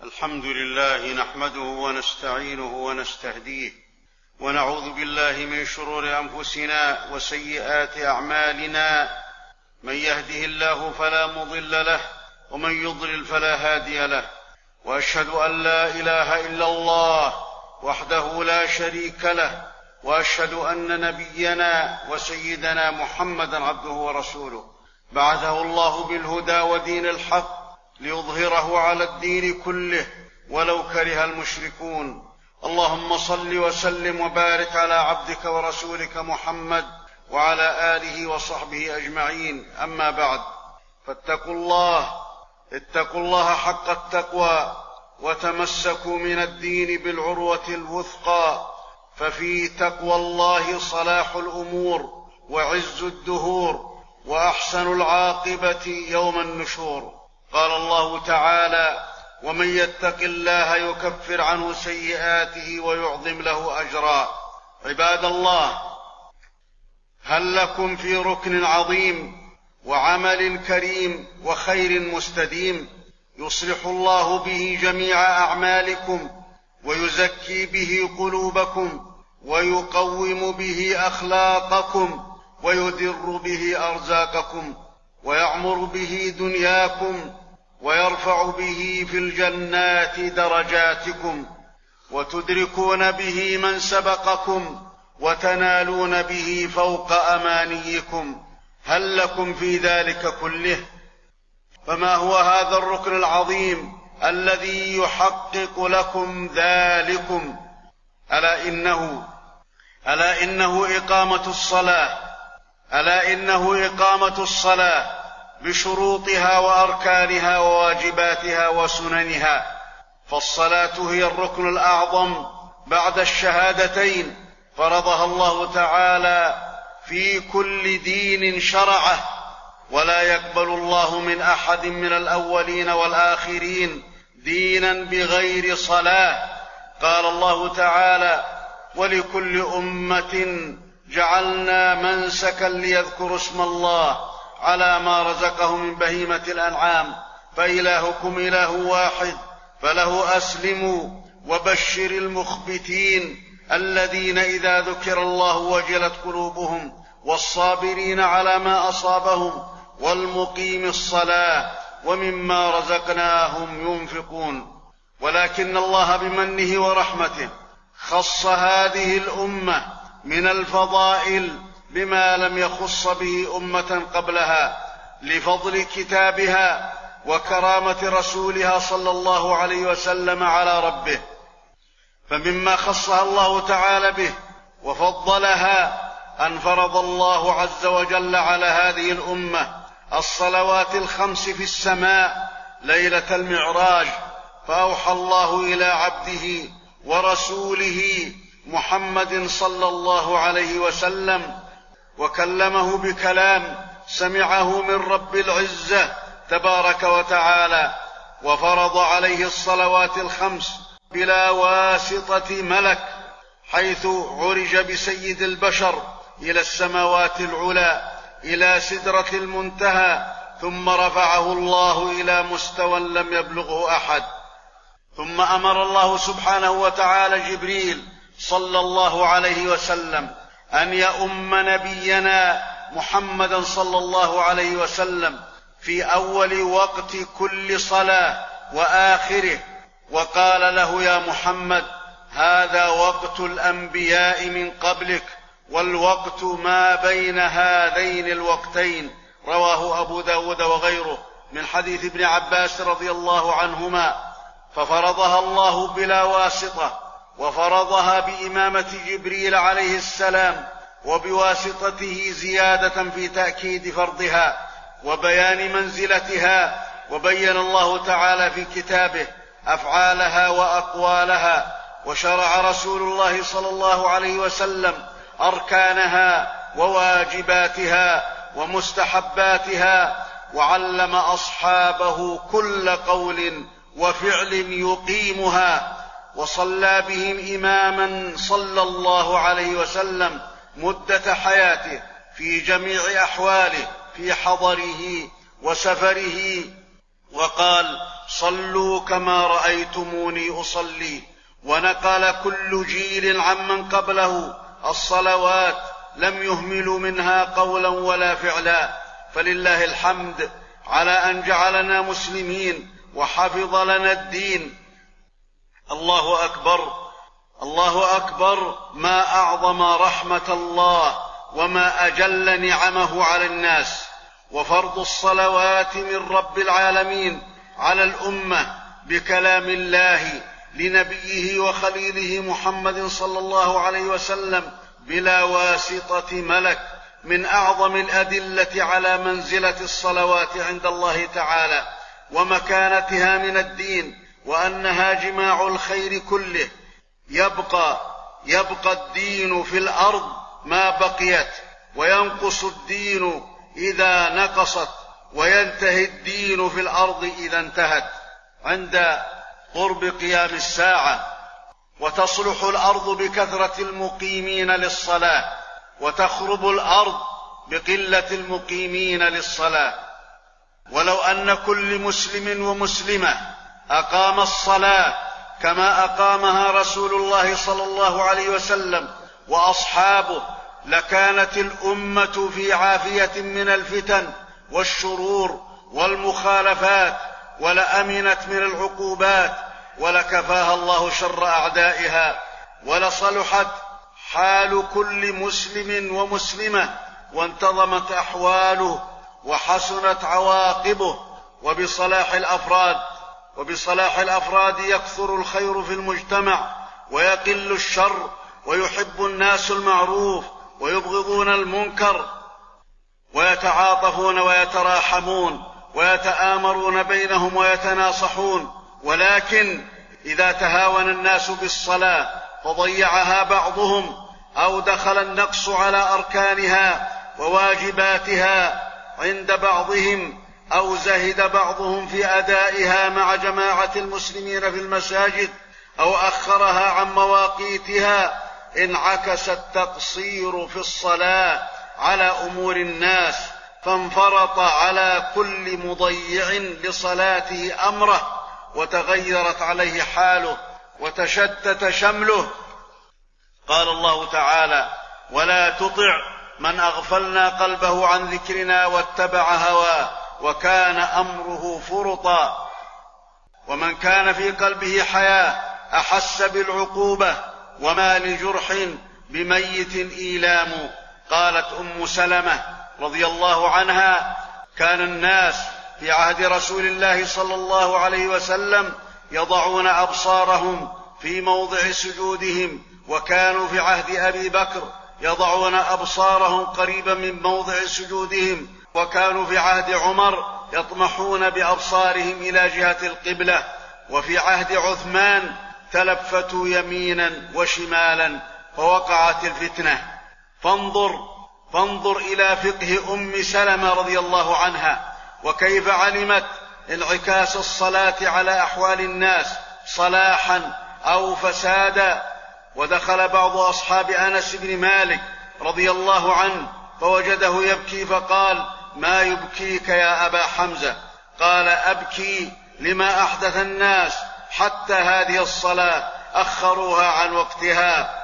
الحمد لله نحمده ونستعينه ونستهديه ونعوذ بالله من شرور أنفسنا وسيئات أعمالنا. من يهده الله فلا مضل له ومن يضلل فلا هادي له، وأشهد أن لا إله إلا الله وحده لا شريك له، وأشهد أن نبينا وسيدنا محمدًا عبده ورسوله، بعثه الله بالهدى ودين الحق ليظهره على الدين كله ولو كره المشركون. اللهم صل وسلم وبارك على عبدك ورسولك محمد وعلى آله وصحبه أجمعين. أما بعد، اتقوا الله حق التقوى وتمسكوا من الدين بالعروة الوثقى، ففي تقوى الله صلاح الأمور وعز الدهور وأحسن العاقبة يوم النشور. قال الله تعالى: ومن يتق الله يكفر عنه سيئاته ويعظم له أجرا. عباد الله، هل لكم في ركن عظيم وعمل كريم وخير مستديم يصلح الله به جميع أعمالكم ويزكي به قلوبكم ويقوم به أخلاقكم ويدر به أرزاقكم ويعمر به دنياكم ويرفع به في الجنات درجاتكم وتدركون به من سبقكم وتنالون به فوق أمانيكم؟ هل لكم في ذلك كله؟ فما هو هذا الركن العظيم الذي يحقق لكم ذلكم؟ ألا إنه إقامة الصلاة بشروطها وأركانها وواجباتها وسننها. فالصلاة هي الركن الأعظم بعد الشهادتين، فرضها الله تعالى في كل دين شرعه، ولا يقبل الله من أحد من الأولين والآخرين دينا بغير صلاة. قال الله تعالى: ولكل أمة جعلنا منسكا ليذكروا اسم الله على ما رزقهم من بهيمة الأنعام فإلهكم إله واحد فله أسلموا وبشر المخبتين الذين إذا ذكر الله وجلت قلوبهم والصابرين على ما أصابهم والمقيم الصلاة ومما رزقناهم ينفقون. ولكن الله بمنه ورحمته خص هذه الأمة من الفضائل بما لم يخص به أمة قبلها، لفضل كتابها وكرامة رسولها صلى الله عليه وسلم على ربه. فمما خصها الله تعالى به وفضلها أن فرض الله عز وجل على هذه الأمة الصلوات الخمس في السماء ليلة المعراج. فأوحى الله إلى عبده ورسوله محمد صلى الله عليه وسلم وكلمه بكلام سمعه من رب العزة تبارك وتعالى، وفرض عليه الصلوات الخمس بلا واسطة ملك، حيث عرج بسيد البشر إلى السماوات العلى إلى سدرة المنتهى، ثم رفعه الله إلى مستوى لم يبلغه أحد. ثم أمر الله سبحانه وتعالى جبريل صلى الله عليه وسلم أن يؤم نبينا محمدا صلى الله عليه وسلم في أول وقت كل صلاة وآخره، وقال له: يا محمد، هذا وقت الأنبياء من قبلك، والوقت ما بين هذين الوقتين. رواه أبو داود وغيره من حديث ابن عباس رضي الله عنهما. ففرضها الله بلا واسطة، وفرضها بإمامة جبريل عليه السلام، وبواسطته زيادة في تأكيد فرضها وبيان منزلتها. وبين الله تعالى في كتابه أفعالها وأقوالها، وشرع رسول الله صلى الله عليه وسلم أركانها وواجباتها ومستحباتها، وعلم أصحابه كل قول وفعل يقيمها، وصلى بهم إماما صلى الله عليه وسلم مدة حياته في جميع أحواله، في حضره وسفره. وقال صلوا كما رأيتموني أصلي. ونقل كل جيل عمن قبله الصلوات، لم يهملوا منها قولا ولا فعلا. فلله الحمد على أن جعلنا مسلمين وحفظ لنا الدين. الله أكبر، الله أكبر، ما أعظم رحمة الله وما أجل نعمه على الناس. وفرض الصلوات من رب العالمين على الأمة بكلام الله لنبيه وخليله محمد صلى الله عليه وسلم بلا واسطة ملك من أعظم الأدلة على منزلة الصلوات عند الله تعالى ومكانتها من الدين، وأنها جماع الخير كله. يبقى الدين في الأرض ما بقيت، وينقص الدين إذا نقصت، وينتهي الدين في الأرض إذا انتهت عند قرب قيام الساعة. وتصلح الأرض بكثرة المقيمين للصلاة، وتخرب الأرض بقلة المقيمين للصلاة. ولو أن كل مسلم ومسلمة أقام الصلاة كما أقامها رسول الله صلى الله عليه وسلم وأصحابه، لكانت الأمة في عافية من الفتن والشرور والمخالفات، ولأمنت من العقوبات، ولكفاها الله شر أعدائها، ولصلحت حال كل مسلم ومسلمة، وانتظمت أحواله، وحسنت عواقبه. وبصلاح الأفراد يكثر الخير في المجتمع، ويقل الشر، ويحب الناس المعروف ويبغضون المنكر، ويتعاطفون ويتراحمون، ويتآمرون بينهم ويتناصحون. ولكن إذا تهاون الناس بالصلاة فضيعها بعضهم، أو دخل النقص على أركانها وواجباتها عند بعضهم، أو زهد بعضهم في أدائها مع جماعة المسلمين في المساجد، أو أخرها عن مواقيتها، انعكس التقصير في الصلاة على أمور الناس، فانفرط على كل مضيع لصلاته أمره، وتغيرت عليه حاله، وتشتت شمله. قال الله تعالى: ولا تطع من أغفلنا قلبه عن ذكرنا واتبع هواه وكان أمره فرطا. ومن كان في قلبه حياة أحس بالعقوبة، وما لجرح بميت إيلام. قالت أم سلمة رضي الله عنها: كان الناس في عهد رسول الله صلى الله عليه وسلم يضعون أبصارهم في موضع سجودهم، وكانوا في عهد أبي بكر يضعون أبصارهم قريبا من موضع سجودهم، وكانوا في عهد عمر يطمحون بأبصارهم إلى جهة القبلة، وفي عهد عثمان تلفتوا يمينا وشمالا، فوقعت الفتنة. فانظر إلى فقه أم سلمة رضي الله عنها، وكيف علمت انعكاس الصلاة على أحوال الناس صلاحا أو فسادا. ودخل بعض أصحاب أنس بن مالك رضي الله عنه فوجده يبكي، فقال: ما يبكيك يا أبا حمزة؟ قال: أبكي لما أحدث الناس حتى هذه الصلاة أخروها عن وقتها.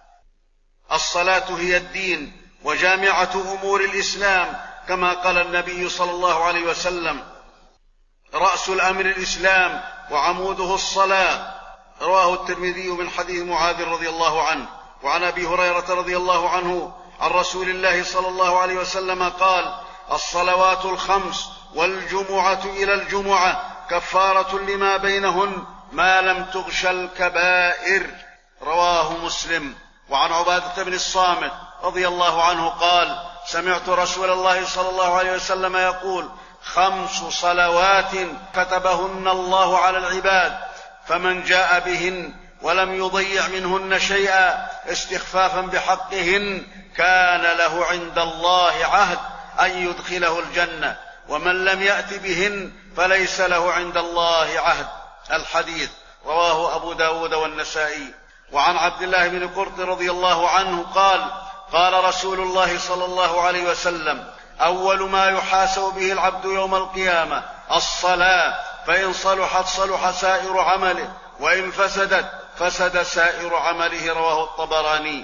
الصلاة هي الدين وجامعة أمور الإسلام، كما قال النبي صلى الله عليه وسلم: رأس الأمر الإسلام وعموده الصلاة. رواه الترمذي من حديث معاذ رضي الله عنه. وعن أبي هريرة رضي الله عنه عن رسول الله صلى الله عليه وسلم قال: الصلوات الخمس والجمعة إلى الجمعة كفارة لما بينهن ما لم تغش الكبائر. رواه مسلم. وعن عبادة بن الصامت رضي الله عنه قال: سمعت رسول الله صلى الله عليه وسلم يقول: 5 صلوات كتبهن الله على العباد، فمن جاء بهن ولم يضيع منهن شيئا استخفافا بحقهن كان له عند الله عهد أن يدخله الجنة، ومن لم يأت بهن فليس له عند الله عهد. الحديث رواه أبو داود والنسائي. وعن عبد الله بن قرط رضي الله عنه قال: قال رسول الله صلى الله عليه وسلم: أول ما يحاسب به العبد يوم القيامة الصلاة، فإن صلحت صلح سائر عمله، وإن فسدت فسد سائر عمله. رواه الطبراني.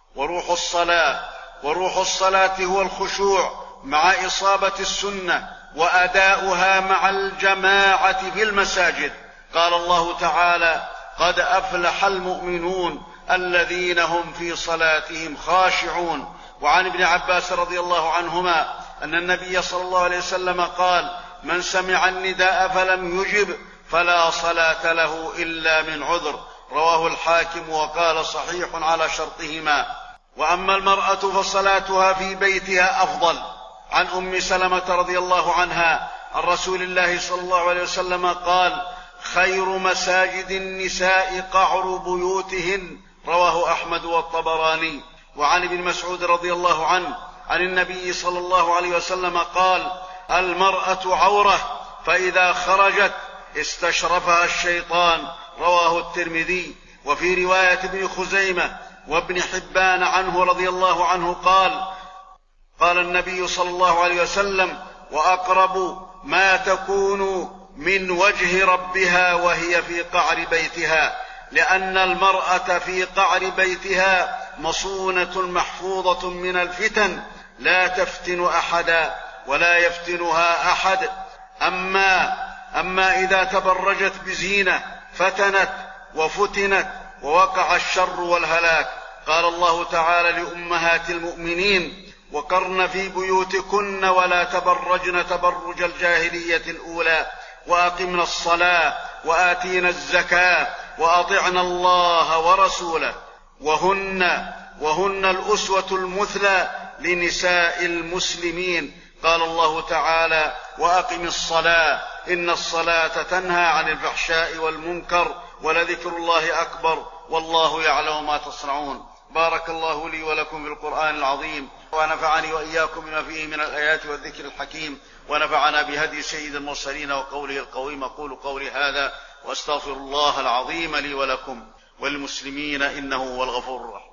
وروح الصلاة هو الخشوع مع إصابة السنة وأداؤها مع الجماعة في المساجد. قال الله تعالى: قد أفلح المؤمنون الذين هم في صلاتهم خاشعون. وعن ابن عباس رضي الله عنهما أن النبي صلى الله عليه وسلم قال: من سمع النداء فلم يجب فلا صلاة له إلا من عذر. رواه الحاكم وقال: صحيح على شرطهما. وأما المرأة فصلاتها في بيتها أفضل. عن أم سلمة رضي الله عنها عن رسول الله صلى الله عليه وسلم قال: خير مساجد النساء قعر بيوتهن. رواه أحمد والطبراني. وعن ابن مسعود رضي الله عنه عن النبي صلى الله عليه وسلم قال: المرأة عورة، فإذا خرجت استشرفها الشيطان. رواه الترمذي. وفي رواية ابن خزيمة وابن حبان عنه رضي الله عنه قال النبي صلى الله عليه وسلم: وأقرب ما تكون من وجه ربها وهي في قعر بيتها، لأن المرأة في قعر بيتها مصونة محفوظة من الفتن، لا تفتن أحدا ولا يفتنها أحد. أما إذا تبرجت بزينة فتنت وفتنت ووقع الشر والهلاك. قال الله تعالى لأمهات المؤمنين: وقرن في بيوتكن ولا تبرجن تبرج الجاهلية الأولى، وأقمنا الصلاة وآتينا الزكاة وأطعنا الله ورسوله، وهن الأسوة المثلى لنساء المسلمين. قال الله تعالى: وأقم الصلاة إن الصلاة تنهى عن الفحشاء والمنكر ولذكر الله أكبر والله يعلم ما تصنعون. بارك الله لي ولكم في القرآن العظيم، ونفعني وإياكم بما فيه من الآيات والذكر الحكيم، ونفعنا بهدي سيد المرسلين وقوله القويم. أقول قولي هذا وأستغفر الله العظيم لي ولكم والمسلمين إنه هو الغفور الرحيم.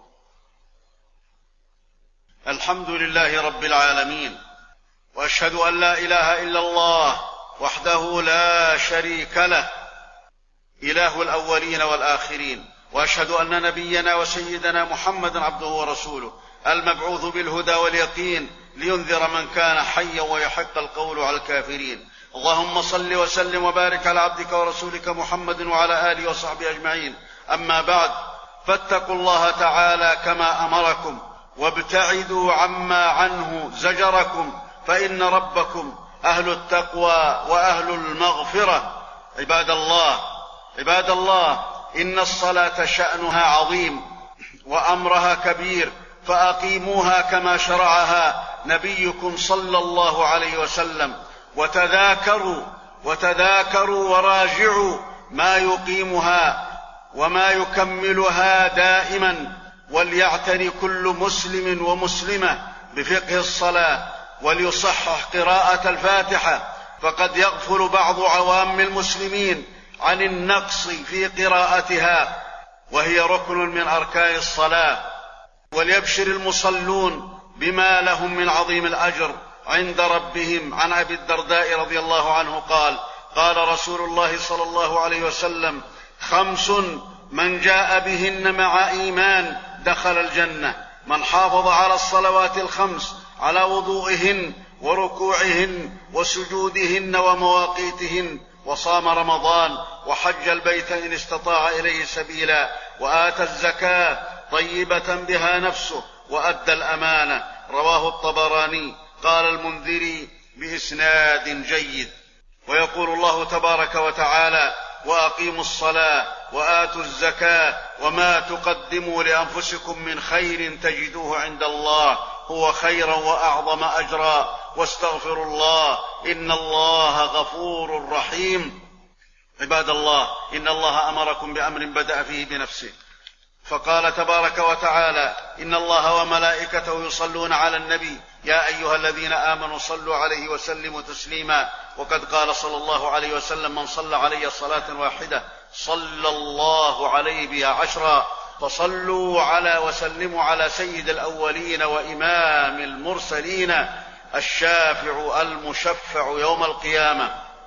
الحمد لله رب العالمين، وأشهد أن لا إله إلا الله وحده لا شريك له، إله الأولين والآخرين. وأشهد أن نبينا وسيدنا محمد عبده ورسوله، المبعوث بالهدى واليقين لينذر من كان حيا ويحق القول على الكافرين. اللهم صل وسلم وبارك على عبدك ورسولك محمد وعلى آله وصحبه أجمعين. أما بعد، فاتقوا الله تعالى كما أمركم، وابتعدوا عما عنه زجركم، فإن ربكم أهل التقوى وأهل المغفرة. عباد الله، إن الصلاة شأنها عظيم وأمرها كبير، فأقيموها كما شرعها نبيكم صلى الله عليه وسلم، وتذاكروا وراجعوا ما يقيمها وما يكملها دائما. وليعتني كل مسلم ومسلمة بفقه الصلاة، وليصحح قراءة الفاتحة، فقد يغفل بعض عوام المسلمين عن النقص في قراءتها، وهي ركن من أركان الصلاة. وليبشر المصلون بما لهم من عظيم الأجر عند ربهم. عن أبي الدرداء رضي الله عنه قال رسول الله صلى الله عليه وسلم: 5 من جاء بهن مع إيمان دخل الجنة: من حافظ على الصلوات ال5 على وضوئهن وركوعهن وسجودهن ومواقيتهن، وصام رمضان وحج البيت إن استطاع إليه سبيلا، وآتى الزكاة طيبة بها نفسه، وأدى الأمانة. رواه الطبراني. قال المنذري بإسناد جيد. ويقول الله تبارك وتعالى: وأقيموا الصلاة وآتوا الزكاة وما تقدموا لأنفسكم من خير تجدوه عند الله هو خيرا وأعظم أجرا، واستغفروا الله إن الله غفور رحيم. عباد الله، إن الله أمركم بأمر بدأ فيه بنفسه، فقال تبارك وتعالى: إن الله وملائكته يصلون على النبي يا أيها الذين آمنوا صلوا عليه وسلموا تسليما. وقد قال صلى الله عليه وسلم: من صلى علي صلاة واحدة صلى الله عليه بها 10. فصلوا على وسلموا على سيد الأولين وإمام المرسلين الشافع المشفع يوم القيامة.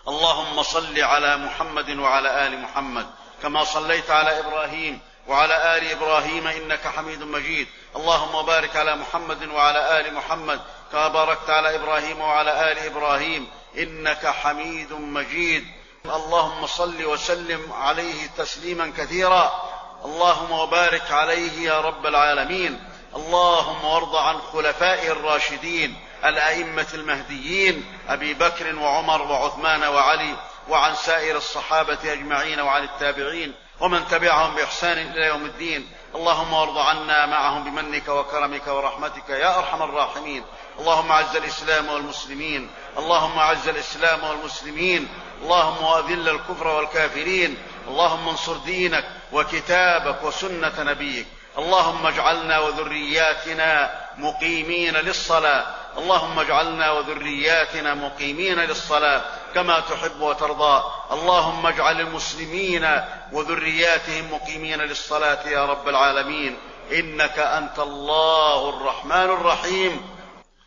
اللهم صل على محمد وعلى آل محمد كما صليت على إبراهيم وعلى آل إبراهيم إنك حميد مجيد. اللهم بارك على محمد وعلى آل محمد كما باركت على إبراهيم وعلى آل إبراهيم إنك حميد مجيد. اللهم صل وسلم عليه تسليما كثيرا. اللهم وبارك عليه يا رب العالمين. اللهم وارض عن خلفائه الراشدين الأئمة المهديين أبي بكر وعمر وعثمان وعلي، وعن سائر الصحابة أجمعين، وعن التابعين ومن تبعهم بإحسان إلى يوم الدين. اللهم وارض عنا معهم بمنك وكرمك ورحمتك يا أرحم الراحمين. اللهم أعز الإسلام والمسلمين، اللهم أعز الإسلام والمسلمين، اللهم أذل الكفر والكافرين، اللهم انصر دينك وكتابك وسنة نبيك. اللهم اجعلنا وذرياتنا مقيمين للصلاة، اللهم اجعلنا وذرياتنا مقيمين للصلاة كما تحب وترضى. اللهم اجعل المسلمين وذرياتهم مقيمين للصلاة يا رب العالمين، إنك أنت الله الرحمن الرحيم.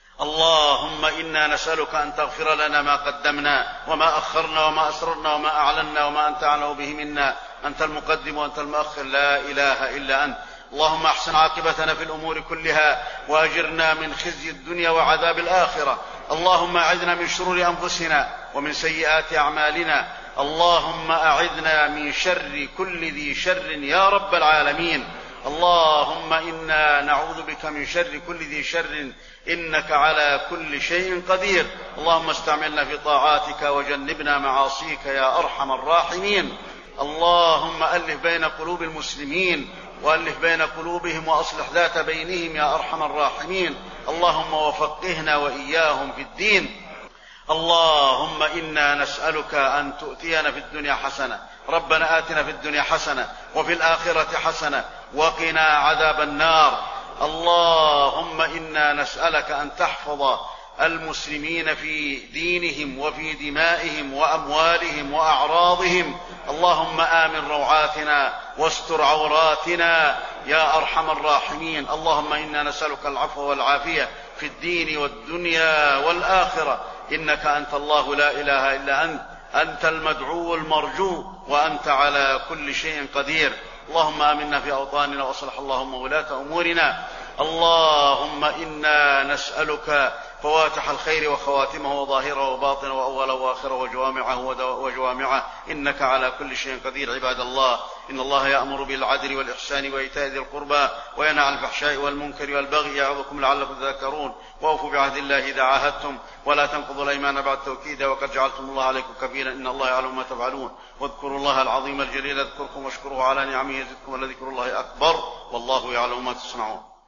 اللهم إنا نسألك أن تغفر لنا ما قدمنا وما أخرنا وما أسررنا وما أعلنا وما أنت أعلم به منا، أنت المقدم وأنت المؤخر، لا إله إلا أنت. اللهم أحسن عاقبتنا في الأمور كلها وأجرنا من خزي الدنيا وعذاب الآخرة. اللهم أعذنا من شرور أنفسنا ومن سيئات أعمالنا. اللهم أعذنا من شر كل ذي شر يا رب العالمين. اللهم إنا نعوذ بك من شر كل ذي شر إنك على كل شيء قدير. اللهم استعملنا في طاعاتك وجنبنا معاصيك يا أرحم الراحمين. اللهم ألف بين قلوب المسلمين وألف بين قلوبهم وأصلح ذات بينهم يا أرحم الراحمين. اللهم وفقهنا وإياهم في الدين. اللهم إنا نسألك أن تؤتينا في الدنيا حسنة، ربنا آتنا في الدنيا حسنة وفي الآخرة حسنة وقنا عذاب النار. اللهم إنا نسألك أن تحفظ المسلمين في دينهم وفي دمائهم وأموالهم وأعراضهم. اللهم آمن روعاتنا واستر عوراتنا يا أرحم الراحمين. اللهم إنا نسألك العفو والعافية في الدين والدنيا والآخرة، إنك أنت الله لا إله إلا أنت، أنت المدعو المرجو وأنت على كل شيء قدير. اللهم آمنا في أوطاننا وأصلح اللهم ولاة أمورنا. اللهم إنا نسألك فواتح الخير وخواتمه وظاهره وباطنه وأوله وآخره وجوامعه إنك على كل شيء قدير. عباد الله، إن الله يأمر بالعدل والإحسان وإيتاء ذي القربى وينهى عن الفحشاء والمنكر والبغي يعظكم لعلكم تذكرون. وأوفوا بعهد الله إذا عاهدتم ولا تنقضوا الأيمان بعد توكيدها وقد جعلتم الله عليكم كفيلا إن الله يعلم ما تفعلون. واذكروا الله العظيم الجليل يذكركم واشكروه على نعمه يزدكم ولذكر الله أكبر والله يعلم ما تصنعون.